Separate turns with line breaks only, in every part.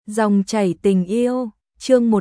Dòng chảy tình yêu, chương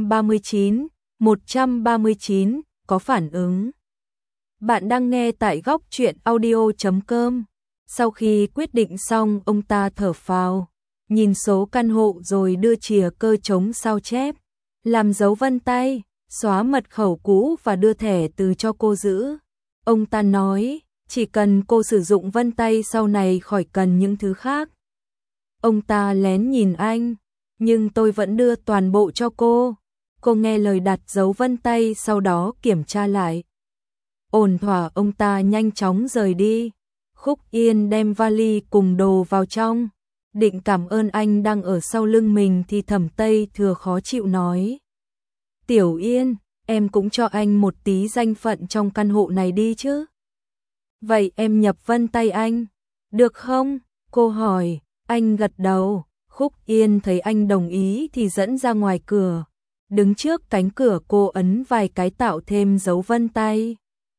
139, có phản ứng. Bạn đang nghe tại góc truyện audio.com. Sau khi quyết định xong, ông ta thở phào, nhìn số căn hộ rồi đưa chìa cơ trống sao chép, làm dấu vân tay, xóa mật khẩu cũ và đưa thẻ từ cho cô giữ. Ông ta nói, chỉ cần cô sử dụng vân tay sau này khỏi cần những thứ khác. Ông ta lén nhìn anh, nhưng tôi vẫn đưa toàn bộ cho cô. Cô nghe lời đặt dấu vân tay, sau đó kiểm tra lại. Ổn thỏa, ông ta nhanh chóng rời đi. Khúc Yên đem vali cùng đồ vào trong, định cảm ơn anh đang ở sau lưng mình thì Thẩm Tây Thừa khó chịu nói. Tiểu Yên, em cũng cho anh một tí danh phận trong căn hộ này đi chứ. Vậy em nhập vân tay anh, được không? Cô hỏi. Anh gật đầu. Khúc Yên thấy anh đồng ý thì dẫn ra ngoài cửa. Đứng trước cánh cửa cô ấn vài cái tạo thêm dấu vân tay.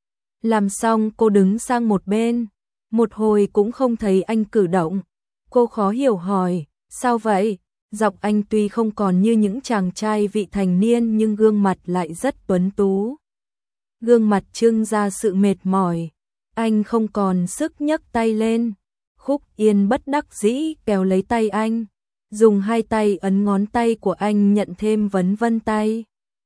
Làm xong cô đứng sang một bên. Một hồi cũng không thấy anh cử động. Cô khó hiểu hỏi, sao vậy? Giọng anh tuy không còn như những chàng trai vị thành niên nhưng gương mặt lại rất tuấn tú. Gương mặt trưng ra sự mệt mỏi. Anh không còn sức nhấc tay lên. Khúc Yên bất đắc dĩ kéo lấy tay anh, dùng hai tay ấn ngón tay của anh nhận thêm vấn vân tay.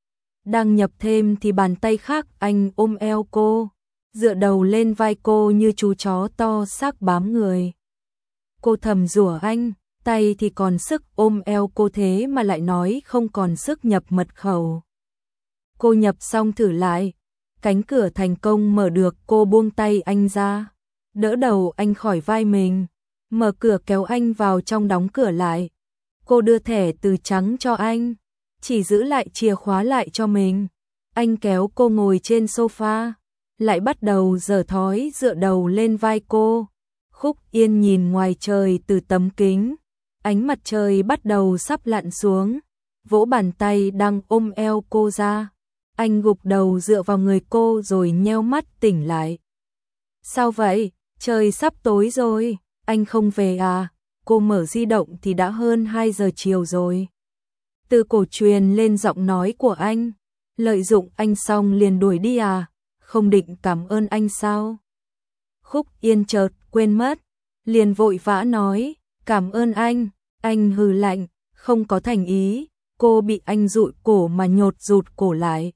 Đang nhập thêm thì bàn tay khác anh ôm eo cô, dựa đầu lên vai cô như chú chó to xác bám người. Cô thầm rủa anh, tay thì còn sức ôm eo cô thế mà lại nói không còn sức nhập mật khẩu. Cô nhập xong thử lại, cánh cửa thành công mở được, cô buông tay anh ra, đỡ đầu anh khỏi vai mình, mở cửa kéo anh vào trong, đóng cửa lại. Cô đưa thẻ từ trắng cho anh, chỉ giữ lại chìa khóa lại cho mình. Anh kéo cô ngồi trên sofa, lại bắt đầu giở thói dựa đầu lên vai cô. Khúc Yên nhìn ngoài trời từ tấm kính, ánh mặt trời bắt đầu sắp lặn xuống, vỗ bàn tay đang ôm eo cô ra. Anh gục đầu dựa vào người cô rồi nheo mắt tỉnh lại. Sao vậy? Trời sắp tối rồi, anh không về à? Cô mở di động thì đã hơn 2 giờ chiều rồi. Từ cổ truyền lên giọng nói của anh, lợi dụng anh xong liền đuổi đi à? Không định cảm ơn anh sao? Khúc Yên chợt quên mất, liền vội vã nói, cảm ơn anh. Anh hừ lạnh, không có thành ý. Cô bị anh dụi cổ mà nhột rụt cổ lại.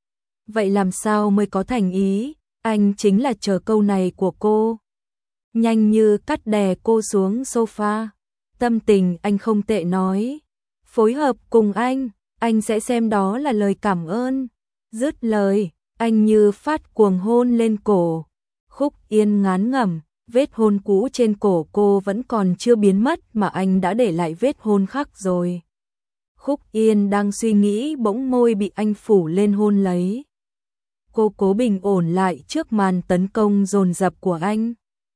Vậy làm sao mới có thành ý? Anh chính là chờ câu này của cô. Nhanh như cắt đè cô xuống sofa. Tâm tình anh không tệ nói, phối hợp cùng anh sẽ xem đó là lời cảm ơn. Dứt lời, anh như phát cuồng hôn lên cổ. Khúc Yên ngán ngẩm, vết hôn cũ trên cổ cô vẫn còn chưa biến mất mà anh đã để lại vết hôn khác rồi. Khúc Yên đang suy nghĩ bỗng môi bị anh phủ lên hôn lấy. Cô cố bình ổn lại trước màn tấn công dồn dập của anh.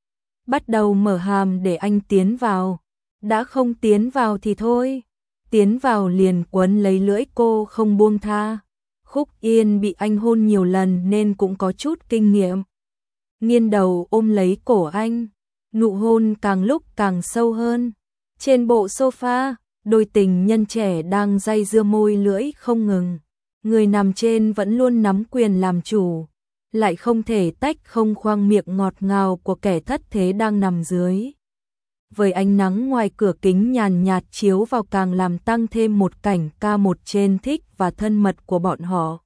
Bắt đầu mở hàm để anh tiến vào. Đã không tiến vào thì thôi. Tiến vào liền quấn lấy lưỡi cô không buông tha. Khúc Yên bị anh hôn nhiều lần nên cũng có chút kinh nghiệm. Nghiêng đầu ôm lấy cổ anh. Nụ hôn càng lúc càng sâu hơn. Trên bộ sofa, đôi tình nhân trẻ đang day dưa môi lưỡi không ngừng. Người nằm trên vẫn luôn nắm quyền làm chủ, lại không thể tách không khoang miệng ngọt ngào của kẻ thất thế đang nằm dưới. Với ánh nắng ngoài cửa kính nhàn nhạt chiếu vào càng làm tăng thêm một cảnh ca một trên thích và thân mật của bọn họ.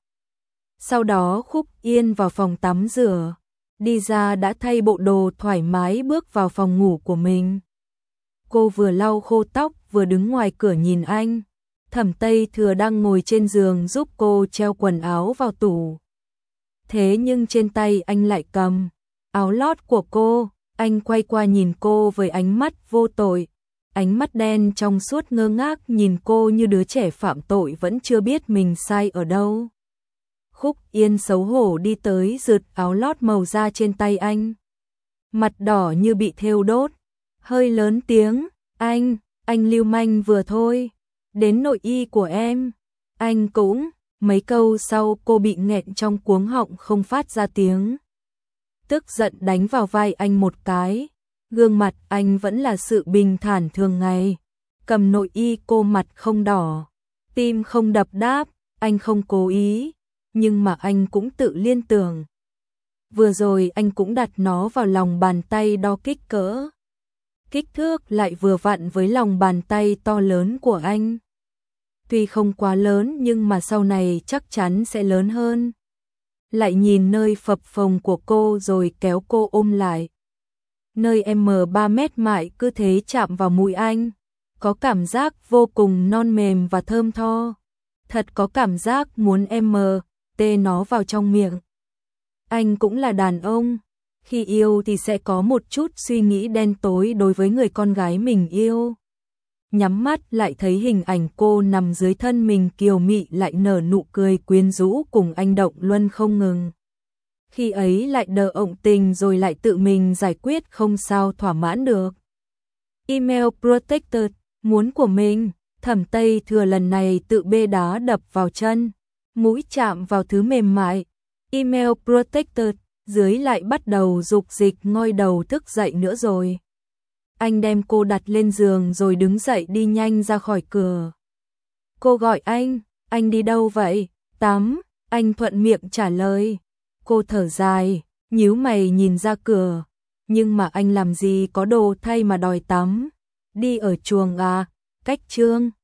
Sau đó Khúc Yên vào phòng tắm rửa, đi ra đã thay bộ đồ thoải mái bước vào phòng ngủ của mình. Cô vừa lau khô tóc vừa đứng ngoài cửa nhìn anh. Thẩm Tây Thừa đang ngồi trên giường giúp cô treo quần áo vào tủ. Thế nhưng trên tay anh lại cầm áo lót của cô. Anh quay qua nhìn cô với ánh mắt vô tội. Ánh mắt đen trong suốt ngơ ngác nhìn cô như đứa trẻ phạm tội vẫn chưa biết mình sai ở đâu. Khúc Yên xấu hổ đi tới rượt áo lót màu da trên tay anh. Mặt đỏ như bị thêu đốt. Hơi lớn tiếng, anh lưu manh vừa thôi. Đến nội y của em, anh cũng. Mấy câu sau cô bị nghẹn trong cuống họng không phát ra tiếng. Tức giận đánh vào vai anh một cái. Gương mặt anh vẫn là sự bình thản thường ngày. cầm nội y cô mặt không đỏ, tim không đập đáp, anh không cố ý, nhưng mà anh cũng tự liên tưởng. Vừa rồi anh cũng đặt nó vào lòng bàn tay đo kích cỡ. Kích thước lại vừa vặn với lòng bàn tay to lớn của anh. Tuy không quá lớn nhưng mà sau này chắc chắn sẽ lớn hơn. Lại nhìn nơi phập phồng của cô rồi kéo cô ôm lại. Nơi em M3 mét mại cứ thế chạm vào mũi anh. Có cảm giác vô cùng non mềm và thơm tho. Thật có cảm giác muốn em tê nó vào trong miệng. Anh cũng là đàn ông. Khi yêu thì sẽ có một chút suy nghĩ đen tối đối với người con gái mình yêu. Nhắm mắt lại thấy hình ảnh cô nằm dưới thân mình kiều mị lại nở nụ cười quyến rũ cùng anh động luân không ngừng. Khi ấy lại đờ ộng tình rồi lại tự mình giải quyết không sao thỏa mãn được. Email protected, muốn của mình, Thẩm Tây Thừa lần này tự bê đá đập vào chân, mũi chạm vào thứ mềm mại. Email protected, dưới lại bắt đầu dục dịch ngoi đầu thức dậy nữa rồi. Anh đem cô đặt lên giường rồi đứng dậy đi nhanh ra khỏi cửa. Cô gọi anh đi đâu vậy? Tắm, anh thuận miệng trả lời. Cô thở dài, nhíu mày nhìn ra cửa. Nhưng mà anh làm gì có đồ thay mà đòi tắm? Đi ở chuồng à? Cách Trương